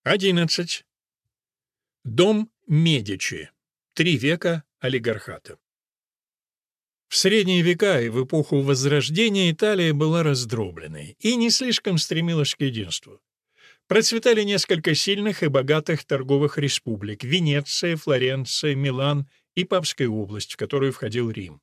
11. Дом Медичи. 3 века олигархата. В средние века и в эпоху Возрождения Италия была раздробленной и не слишком стремилась к единству. Процветали несколько сильных и богатых торговых республик — Венеция, Флоренция, Милан и Папская область, в которую входил Рим.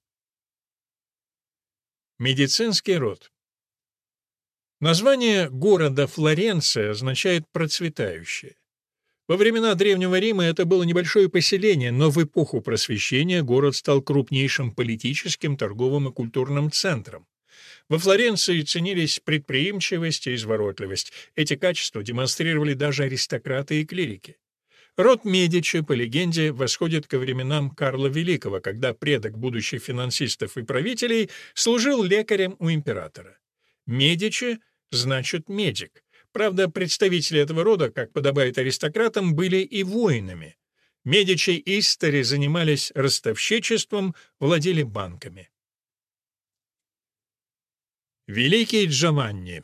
Медицинский род. Название города Флоренция означает «процветающее». Во времена Древнего Рима это было небольшое поселение, но в эпоху Просвещения город стал крупнейшим политическим, торговым и культурным центром. Во Флоренции ценились предприимчивость и изворотливость. Эти качества демонстрировали даже аристократы и клирики. Род Медичи, по легенде, восходит ко временам Карла Великого, когда предок будущих финансистов и правителей служил лекарем у императора. Медичи значит «медик». Правда, представители этого рода, как подобает аристократам, были и воинами. Медичи истори занимались ростовщичеством, владели банками. Великий Джованни.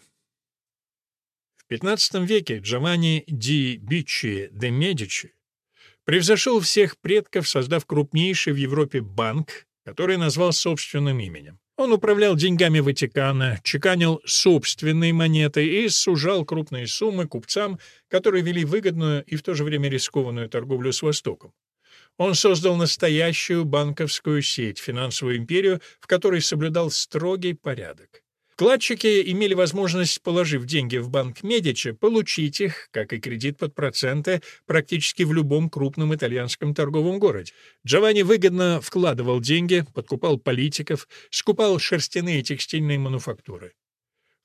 В XV веке Джованни ди Биччи де Медичи превзошел всех предков, создав крупнейший в Европе банк, который назвал собственным именем. Он управлял деньгами Ватикана, чеканил собственные монеты и сужал крупные суммы купцам, которые вели выгодную и в то же время рискованную торговлю с Востоком. Он создал настоящую банковскую сеть, финансовую империю, в которой соблюдал строгий порядок. Вкладчики имели возможность, положив деньги в банк Медичи, получить их, как и кредит под проценты, практически в любом крупном итальянском торговом городе. Джованни выгодно вкладывал деньги, подкупал политиков, скупал шерстяные и текстильные мануфактуры. В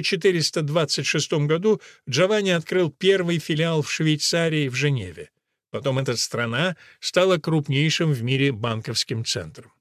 1426 году Джованни открыл первый филиал в Швейцарии в Женеве. Потом эта страна стала крупнейшим в мире банковским центром.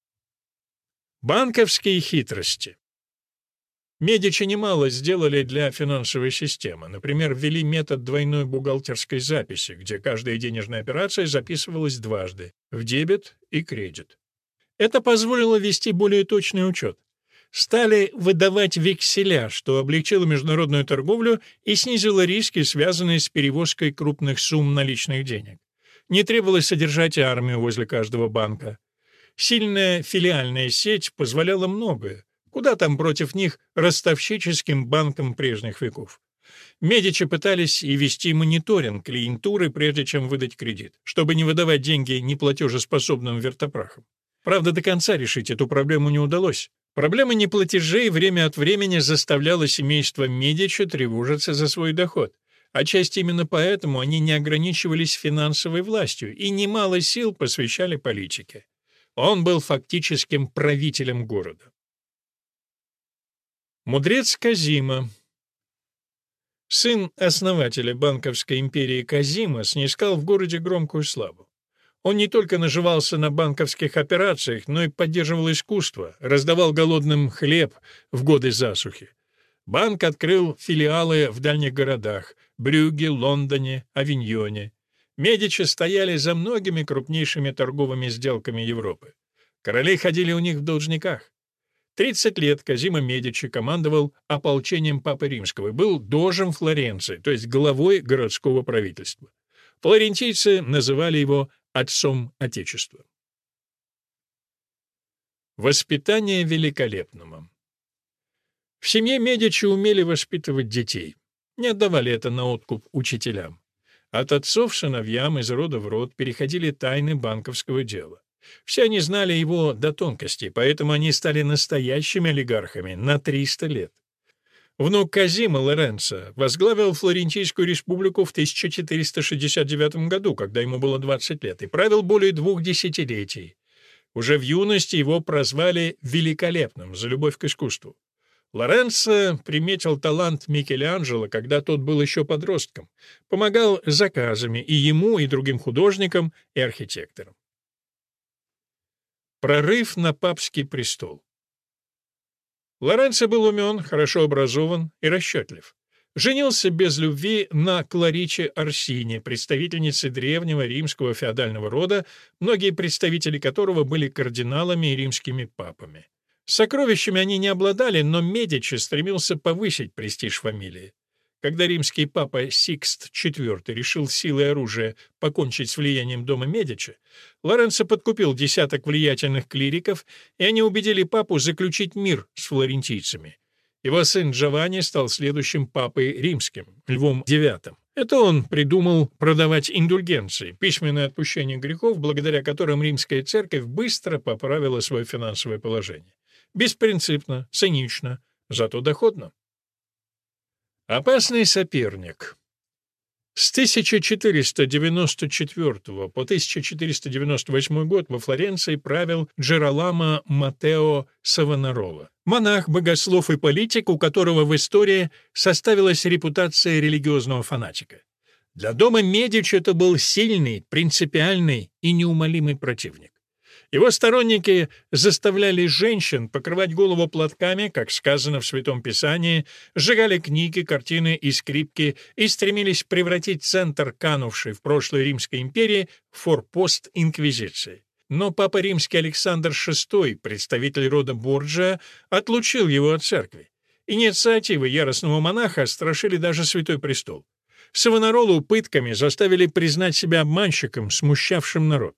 Банковские хитрости. Медичи немало сделали для финансовой системы. Например, ввели метод двойной бухгалтерской записи, где каждая денежная операция записывалась дважды — в дебет и кредит. Это позволило вести более точный учет. Стали выдавать векселя, что облегчило международную торговлю и снизило риски, связанные с перевозкой крупных сумм наличных денег. Не требовалось содержать армию возле каждого банка. Сильная филиальная сеть позволяла многое. Куда там против них ростовщическим банкам прежних веков? Медичи пытались и вести мониторинг клиентуры, прежде чем выдать кредит, чтобы не выдавать деньги неплатежеспособным вертопрахам. Правда, до конца решить эту проблему не удалось. Проблема неплатежей время от времени заставляла семейство Медичи тревожиться за свой доход. Отчасти именно поэтому они не ограничивались финансовой властью и немало сил посвящали политике. Он был фактическим правителем города. Мудрец Козимо. Сын основателя банковской империи Козимо снискал в городе громкую славу. Он не только наживался на банковских операциях, но и поддерживал искусство, раздавал голодным хлеб в годы засухи. Банк открыл филиалы в дальних городах — Брюгге, Лондоне, Авиньоне. Медичи стояли за многими крупнейшими торговыми сделками Европы. Короли ходили у них в должниках. 30 лет Козимо Медичи командовал ополчением Папы Римского и был дожем Флоренции, то есть главой городского правительства. Флорентийцы называли его «отцом Отечества». Воспитание великолепного. В семье Медичи умели воспитывать детей. Не отдавали это на откуп учителям. От отцов сыновьям из рода в род переходили тайны банковского дела. Все они знали его до тонкостей, поэтому они стали настоящими олигархами на 300 лет. Внук Козимо Лоренцо возглавил Флорентийскую республику в 1469 году, когда ему было 20 лет, и правил более 2 десятилетий. Уже в юности его прозвали «великолепным» за любовь к искусству. Лоренцо приметил талант Микеланджело, когда тот был еще подростком, помогал заказами и ему, и другим художникам, и архитекторам. Прорыв на папский престол. Лоренцо был умен, хорошо образован и расчетлив. Женился без любви на Клариче Орсини, представительнице древнего римского феодального рода, многие представители которого были кардиналами и римскими папами. Сокровищами они не обладали, но Медичи стремился повысить престиж фамилии. Когда римский папа Сикст IV решил силой оружия покончить с влиянием дома Медичи, Лоренцо подкупил десяток влиятельных клириков, и они убедили папу заключить мир с флорентийцами. Его сын Джованни стал следующим папой римским, Львом IX. Это он придумал продавать индульгенции, письменное отпущение грехов, благодаря которым римская церковь быстро поправила свое финансовое положение. Беспринципно, цинично, зато доходно. Опасный соперник. С 1494 по 1498 год во Флоренции правил Джероламо Маттео Савонарола. Монах, богослов и политик, у которого в истории составилась репутация религиозного фанатика. Для дома Медичи это был сильный, принципиальный и неумолимый противник. Его сторонники заставляли женщин покрывать голову платками, как сказано в Святом Писании, сжигали книги, картины и скрипки и стремились превратить центр канувшей в прошлой Римской империи в форпост инквизиции. Но папа римский Александр VI, представитель рода Борджиа, отлучил его от церкви. Инициативы яростного монаха страшили даже Святой Престол. Савонаролу пытками заставили признать себя обманщиком, смущавшим народ.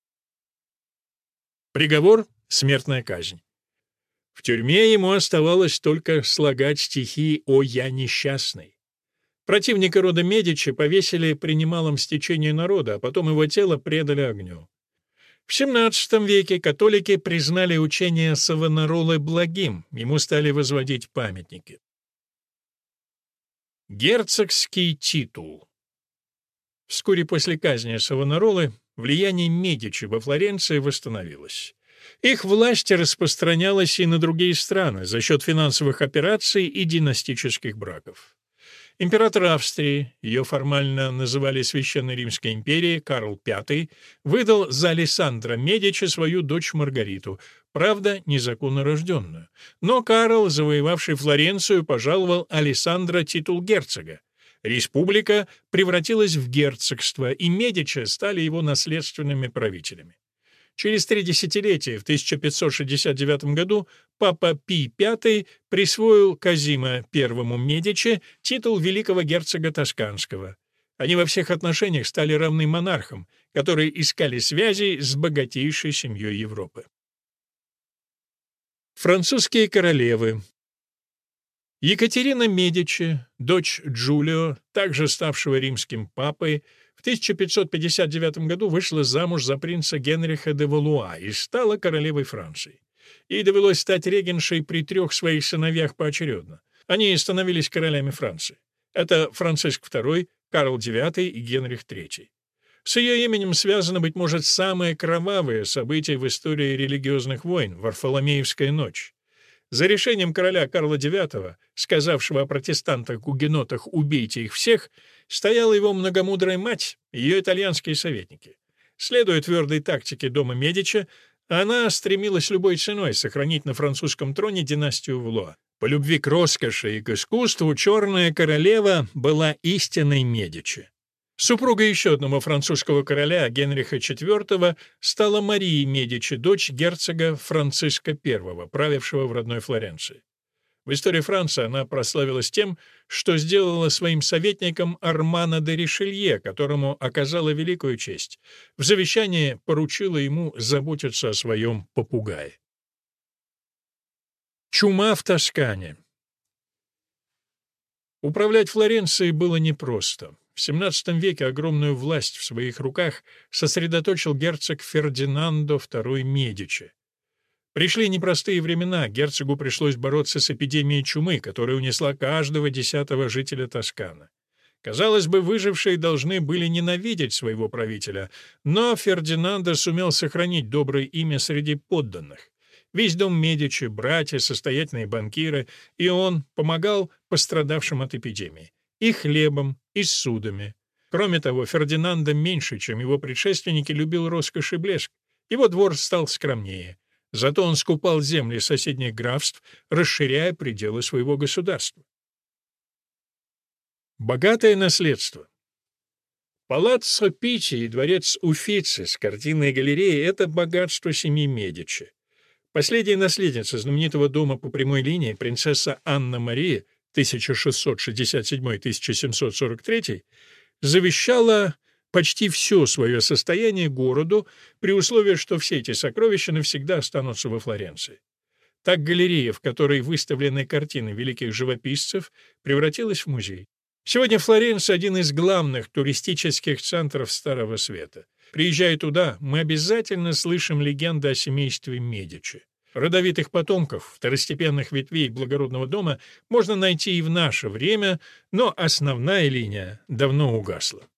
Приговор — смертная казнь. В тюрьме ему оставалось только слагать стихи «О, я несчастный». Противника рода Медичи повесили при немалом стечении народа, а потом его тело предали огню. В XVII веке католики признали учение Савонаролы благим, ему стали возводить памятники. Герцогский титул. Вскоре после казни Савонаролы влияние Медичи во Флоренции восстановилось. Их власть распространялась и на другие страны за счет финансовых операций и династических браков. Император Австрии, ее формально называли Священной Римской империей, Карл V, выдал за Алессандро Медичи свою дочь Маргариту, правда, незаконно рожденную. Но Карл, завоевавший Флоренцию, пожаловал Алессандро титул герцога. Республика превратилась в герцогство, и Медичи стали его наследственными правителями. Через 3 десятилетия, в 1569 году, папа Пий V присвоил Козимо I Медичи титул великого герцога Тосканского. Они во всех отношениях стали равны монархам, которые искали связей с богатейшей семьей Европы. Французские королевы. Екатерина Медичи, дочь Джулио, также ставшего римским папой, в 1559 году вышла замуж за принца Генриха де Валуа и стала королевой Франции. Ей довелось стать регеншей при 3 своих сыновьях поочередно. Они становились королями Франции. Это Франциск II, Карл IX и Генрих III. С ее именем связано, быть может, самое кровавое событие в истории религиозных войн — Варфоломеевская ночь. За решением короля Карла IX, сказавшего о протестантах-гугенотах «убейте их всех», стояла его многомудрая мать, ее итальянские советники. Следуя твердой тактике дома Медичи, она стремилась любой ценой сохранить на французском троне династию Валуа. По любви к роскоши и к искусству черная королева была истинной Медичи. Супруга еще одного французского короля, Генриха IV, стала Марией Медичи, дочь герцога Франциска I, правившего в родной Флоренции. В истории Франции она прославилась тем, что сделала своим советником Армана де Ришелье, которому оказала великую честь. В завещании поручила ему заботиться о своем попугае. Чума в Тоскане. Управлять Флоренцией было непросто. В XVII веке огромную власть в своих руках сосредоточил герцог Фердинандо II Медичи. Пришли непростые времена, герцогу пришлось бороться с эпидемией чумы, которая унесла каждого 10-го жителя Тосканы. Казалось бы, выжившие должны были ненавидеть своего правителя, но Фердинандо сумел сохранить доброе имя среди подданных. Весь дом Медичи, братья, состоятельные банкиры, и он помогал пострадавшим от эпидемии. И хлебом, и судами. Кроме того, Фердинандо меньше, чем его предшественники, любил роскошь и блеск. Его двор стал скромнее. Зато он скупал земли соседних графств, расширяя пределы своего государства. Богатое наследство. Палаццо Питти и дворец Уффици с картинной галереей — это богатство семьи Медичи. Последняя наследница знаменитого дома по прямой линии, принцесса Анна Мария, 1667-1743 завещала почти все свое состояние городу при условии, что все эти сокровища навсегда останутся во Флоренции. Так галерея, в которой выставлены картины великих живописцев, превратилась в музей. Сегодня Флоренция — один из главных туристических центров Старого Света. Приезжая туда, мы обязательно слышим легенды о семействе Медичи. Родовитых потомков, второстепенных ветвей благородного дома можно найти и в наше время, но основная линия давно угасла.